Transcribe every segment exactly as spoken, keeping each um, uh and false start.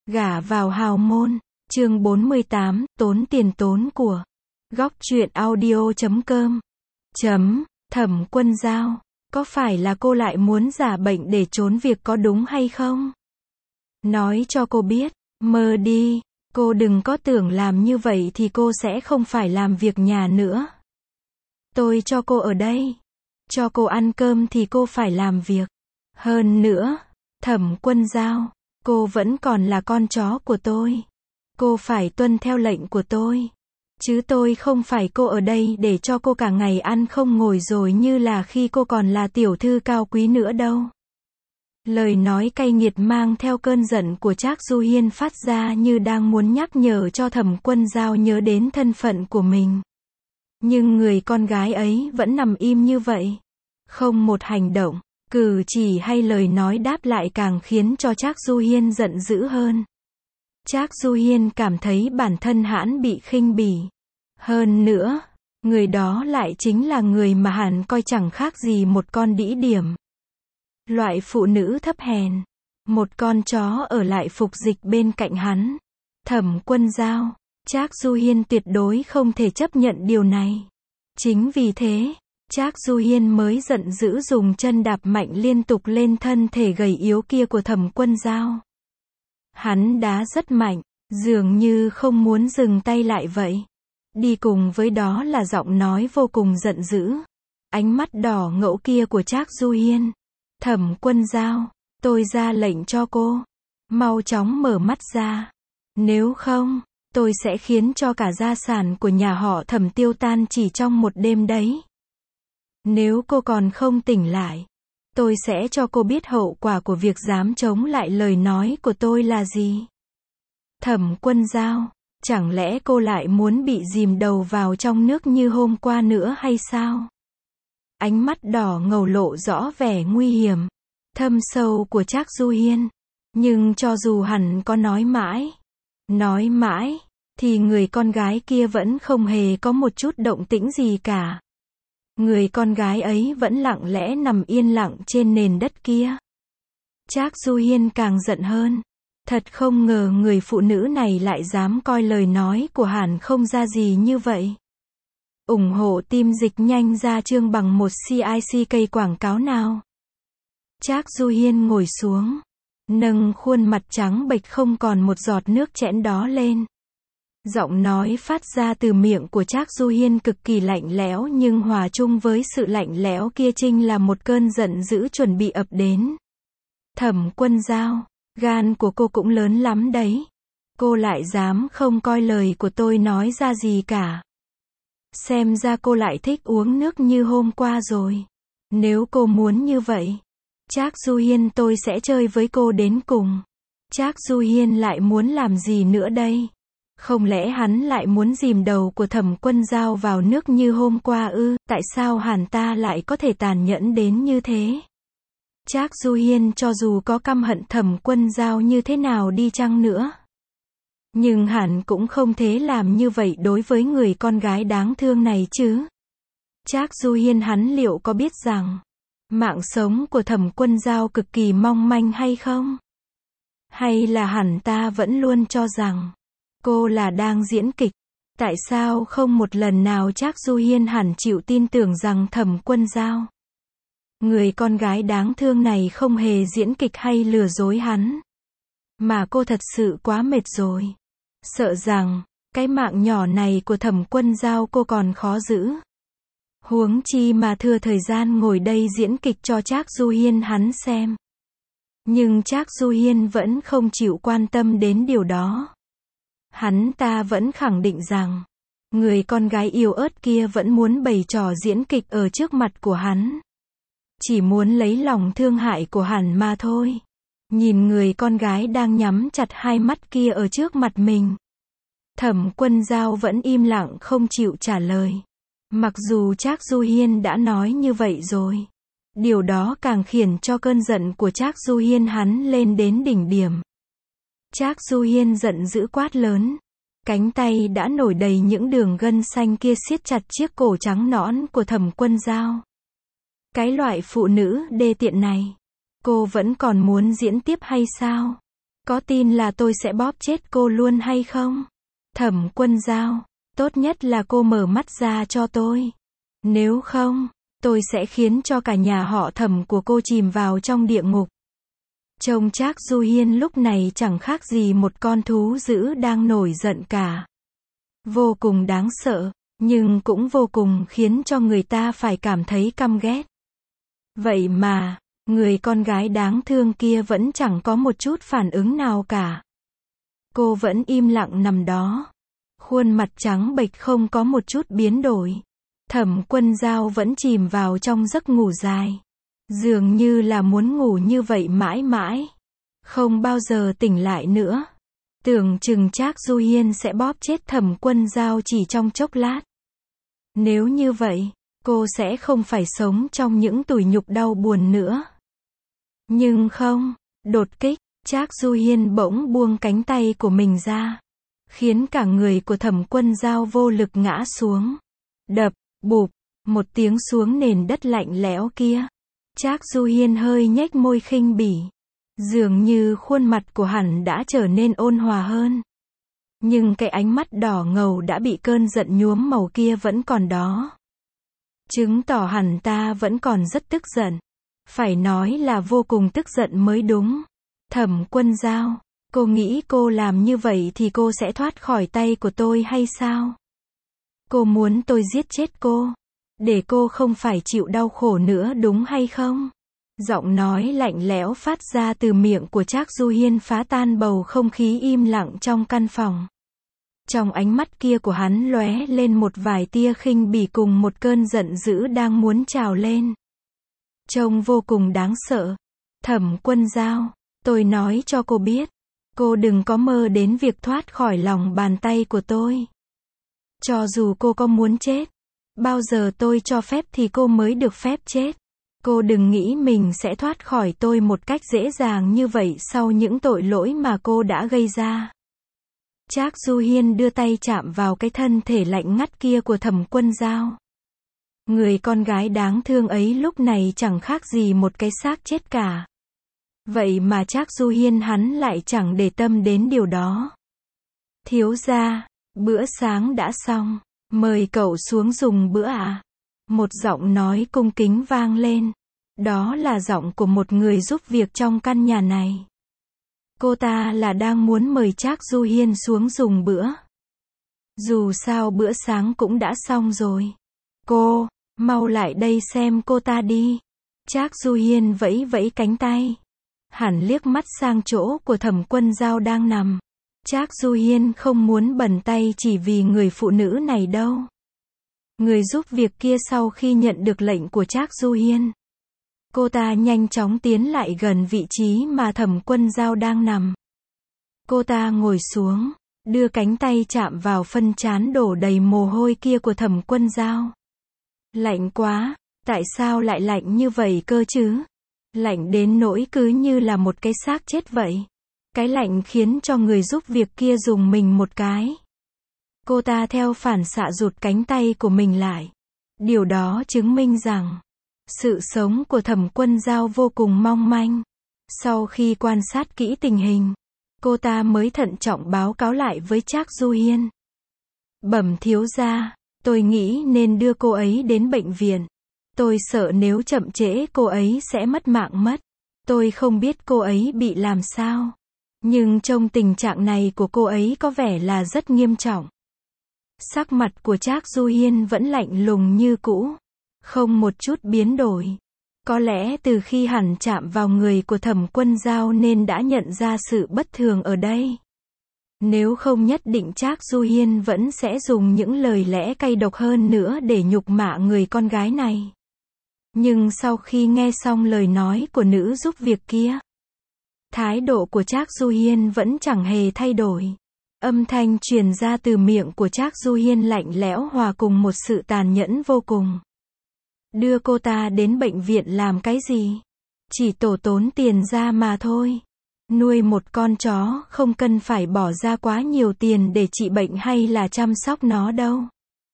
Gả vào hào môn, chương bốn mươi tám, tốn tiền tốn của. Góc truyện audio chấm com. Chấm, Thẩm Quân Dao, có phải là cô lại muốn giả bệnh để trốn việc có đúng hay không? Nói cho cô biết, mơ đi, cô đừng có tưởng làm như vậy thì cô sẽ không phải làm việc nhà nữa. Tôi cho cô ở đây, cho cô ăn cơm thì cô phải làm việc. Hơn nữa, Thẩm Quân Dao, cô vẫn còn là con chó của tôi. Cô phải tuân theo lệnh của tôi. Chứ tôi không phải cô ở đây để cho cô cả ngày ăn không ngồi rồi như là khi cô còn là tiểu thư cao quý nữa đâu. Lời nói cay nghiệt mang theo cơn giận của Trác Du Hiên phát ra như đang muốn nhắc nhở cho Thẩm Quân Dao nhớ đến thân phận của mình. Nhưng người con gái ấy vẫn nằm im như vậy. Không một hành động, cử chỉ hay lời nói đáp lại càng khiến cho Trác Du Hiên giận dữ hơn. Trác Du Hiên cảm thấy bản thân hãn bị khinh bỉ. Hơn nữa, người đó lại chính là người mà hắn coi chẳng khác gì một con đĩ điểm. Loại phụ nữ thấp hèn. Một con chó ở lại phục dịch bên cạnh hắn. Thẩm Quân Dao, Trác Du Hiên tuyệt đối không thể chấp nhận điều này. Chính vì thế, Trác Du Hiên mới giận dữ dùng chân đạp mạnh liên tục lên thân thể gầy yếu kia của Thẩm Quân Dao. Hắn đá rất mạnh, dường như không muốn dừng tay lại vậy. Đi cùng với đó là giọng nói vô cùng giận dữ. Ánh mắt đỏ ngẫu kia của Trác Du Hiên. Thẩm Quân Dao, tôi ra lệnh cho cô. Mau chóng mở mắt ra. Nếu không, tôi sẽ khiến cho cả gia sản của nhà họ Thẩm tiêu tan chỉ trong một đêm đấy. Nếu cô còn không tỉnh lại, tôi sẽ cho cô biết hậu quả của việc dám chống lại lời nói của tôi là gì. Thẩm Quân Dao, chẳng lẽ cô lại muốn bị dìm đầu vào trong nước như hôm qua nữa hay sao? Ánh mắt đỏ ngầu lộ rõ vẻ nguy hiểm, thâm sâu của Trác Du Hiên. Nhưng cho dù hắn có nói mãi, nói mãi, thì người con gái kia vẫn không hề có một chút động tĩnh gì cả. Người con gái ấy vẫn lặng lẽ nằm yên lặng trên nền đất kia. Trác Du Hiên càng giận hơn. Thật không ngờ người phụ nữ này lại dám coi lời nói của hắn không ra gì như vậy. ủng hộ team dịch nhanh ra chương bằng một xê i xê ca quảng cáo nào. Trác Du Hiên ngồi xuống, nâng khuôn mặt trắng bệch không còn một giọt nước chẽn đó lên. Giọng nói phát ra từ miệng của Trác Du Hiên cực kỳ lạnh lẽo nhưng hòa chung với sự lạnh lẽo kia chính là một cơn giận dữ chuẩn bị ập đến. Thẩm Quân Dao, gan của cô cũng lớn lắm đấy. Cô lại dám không coi lời của tôi nói ra gì cả. Xem ra cô lại thích uống nước như hôm qua rồi. Nếu cô muốn như vậy, Trác Du Hiên tôi sẽ chơi với cô đến cùng. Trác Du Hiên lại muốn làm gì nữa đây? Không lẽ hắn lại muốn dìm đầu của Thẩm Quân Dao vào nước như hôm qua ư? Tại sao hắn ta lại có thể tàn nhẫn đến như thế? Trác Du Hiên cho dù có căm hận Thẩm Quân Dao như thế nào đi chăng nữa, nhưng hắn cũng không thể làm như vậy đối với người con gái đáng thương này chứ. Trác Du Hiên hắn liệu có biết rằng mạng sống của Thẩm Quân Dao cực kỳ mong manh hay không? Hay là hắn ta vẫn luôn cho rằng cô là đang diễn kịch? Tại sao không một lần nào Trác Du Hiên hẳn chịu tin tưởng rằng Thẩm Quân Dao, người con gái đáng thương này không hề diễn kịch hay lừa dối hắn, mà cô thật sự quá mệt rồi. Sợ rằng cái mạng nhỏ này của Thẩm Quân Dao cô còn khó giữ. Huống chi mà thừa thời gian ngồi đây diễn kịch cho Trác Du Hiên hắn xem. Nhưng Trác Du Hiên vẫn không chịu quan tâm đến điều đó. Hắn ta vẫn khẳng định rằng người con gái yếu ớt kia vẫn muốn bày trò diễn kịch ở trước mặt của hắn. Chỉ muốn lấy lòng thương hại của hắn mà thôi. Nhìn người con gái đang nhắm chặt hai mắt kia ở trước mặt mình, Thẩm Quân Dao vẫn im lặng không chịu trả lời. Mặc dù Trác Du Hiên đã nói như vậy rồi, điều đó càng khiến cho cơn giận của Trác Du Hiên hắn lên đến đỉnh điểm. Trác Du Hiên giận dữ quát lớn. Cánh tay đã nổi đầy những đường gân xanh kia siết chặt chiếc cổ trắng nõn của Thẩm Quân Dao. Cái loại phụ nữ đê tiện này, cô vẫn còn muốn diễn tiếp hay sao? Có tin là tôi sẽ bóp chết cô luôn hay không? Thẩm Quân Dao, tốt nhất là cô mở mắt ra cho tôi. Nếu không, tôi sẽ khiến cho cả nhà họ Thẩm của cô chìm vào trong địa ngục. Trông Trác Du Hiên lúc này chẳng khác gì một con thú dữ đang nổi giận cả. Vô cùng đáng sợ, nhưng cũng vô cùng khiến cho người ta phải cảm thấy căm ghét. Vậy mà, người con gái đáng thương kia vẫn chẳng có một chút phản ứng nào cả. Cô vẫn im lặng nằm đó. Khuôn mặt trắng bệch không có một chút biến đổi. Thẩm Quân Dao vẫn chìm vào trong giấc ngủ dài. Dường như là muốn ngủ như vậy mãi mãi. Không bao giờ tỉnh lại nữa. Tưởng chừng Trác Du Hiên sẽ bóp chết Thẩm Quân Dao chỉ trong chốc lát. Nếu như vậy, cô sẽ không phải sống trong những tủi nhục đau buồn nữa. Nhưng không, đột kích, Trác Du Hiên bỗng buông cánh tay của mình ra, khiến cả người của Thẩm Quân Dao vô lực ngã xuống. Đập, bụp, một tiếng xuống nền đất lạnh lẽo kia. Trác Du Hiên hơi nhếch môi khinh bỉ. Dường như khuôn mặt của hắn đã trở nên ôn hòa hơn. Nhưng cái ánh mắt đỏ ngầu đã bị cơn giận nhuốm màu kia vẫn còn đó. Chứng tỏ hẳn ta vẫn còn rất tức giận. Phải nói là vô cùng tức giận mới đúng. Thẩm Quân Dao, cô nghĩ cô làm như vậy thì cô sẽ thoát khỏi tay của tôi hay sao? Cô muốn tôi giết chết cô, để cô không phải chịu đau khổ nữa đúng hay không? Giọng nói lạnh lẽo phát ra từ miệng của Trác Du Hiên phá tan bầu không khí im lặng trong căn phòng. Trong ánh mắt kia của hắn lóe lên một vài tia khinh bỉ cùng một cơn giận dữ đang muốn trào lên. Trông vô cùng đáng sợ. Thẩm Quân Dao, tôi nói cho cô biết, cô đừng có mơ đến việc thoát khỏi lòng bàn tay của tôi. Cho dù cô có muốn chết, bao giờ tôi cho phép thì cô mới được phép chết. Cô đừng nghĩ mình sẽ thoát khỏi tôi một cách dễ dàng như vậy sau những tội lỗi mà cô đã gây ra. Trác Du Hiên đưa tay chạm vào cái thân thể lạnh ngắt kia của Thẩm Quân Dao. Người con gái đáng thương ấy lúc này chẳng khác gì một cái xác chết cả. Vậy mà Trác Du Hiên hắn lại chẳng để tâm đến điều đó. Thiếu gia, bữa sáng đã xong, mời cậu xuống dùng bữa ạ. Một giọng nói cung kính vang lên. Đó là giọng của một người giúp việc trong căn nhà này. Cô ta là đang muốn mời Trác Du Hiên xuống dùng bữa. Dù sao bữa sáng cũng đã xong rồi. Cô, mau lại đây xem cô ta đi. Trác Du Hiên vẫy vẫy cánh tay. Hắn liếc mắt sang chỗ của Thẩm Quân Dao đang nằm. Trác Du Hiên không muốn bẩn tay chỉ vì người phụ nữ này đâu. Người giúp việc kia sau khi nhận được lệnh của Trác Du Hiên, cô ta nhanh chóng tiến lại gần vị trí mà Thẩm Quân Dao đang nằm. Cô ta ngồi xuống, đưa cánh tay chạm vào phân trán đổ đầy mồ hôi kia của Thẩm Quân Dao. Lạnh quá, tại sao lại lạnh như vậy cơ chứ? Lạnh đến nỗi cứ như là một cái xác chết vậy. Cái lạnh khiến cho người giúp việc kia rùng mình một cái. Cô ta theo phản xạ rụt cánh tay của mình lại. Điều đó chứng minh rằng sự sống của Thẩm Quân Dao vô cùng mong manh. Sau khi quan sát kỹ tình hình, cô ta mới thận trọng báo cáo lại với Trác Du Hiên. Bẩm thiếu gia, tôi nghĩ nên đưa cô ấy đến bệnh viện. Tôi sợ nếu chậm trễ cô ấy sẽ mất mạng mất. Tôi không biết cô ấy bị làm sao. Nhưng trong tình trạng này của cô ấy có vẻ là rất nghiêm trọng. Sắc mặt của Trác Du Hiên vẫn lạnh lùng như cũ. Không một chút biến đổi. Có lẽ từ khi hắn chạm vào người của Thẩm Quân Dao nên đã nhận ra sự bất thường ở đây. Nếu không nhất định Trác Du Hiên vẫn sẽ dùng những lời lẽ cay độc hơn nữa để nhục mạ người con gái này. Nhưng sau khi nghe xong lời nói của nữ giúp việc kia, thái độ của Trác Du Hiên vẫn chẳng hề thay đổi. Âm thanh truyền ra từ miệng của Trác Du Hiên lạnh lẽo hòa cùng một sự tàn nhẫn vô cùng. Đưa cô ta đến bệnh viện làm cái gì? Chỉ tổ tốn tiền ra mà thôi. Nuôi một con chó không cần phải bỏ ra quá nhiều tiền để trị bệnh hay là chăm sóc nó đâu.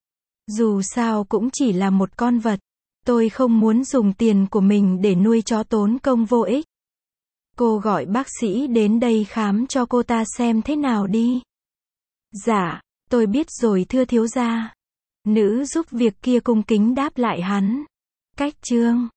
Dù sao cũng chỉ là một con vật. Tôi không muốn dùng tiền của mình để nuôi chó tốn công vô ích. Cô gọi bác sĩ đến đây khám cho cô ta xem thế nào đi. Dạ, tôi biết rồi thưa thiếu gia. Nữ giúp việc kia cung kính đáp lại hắn. Cách chương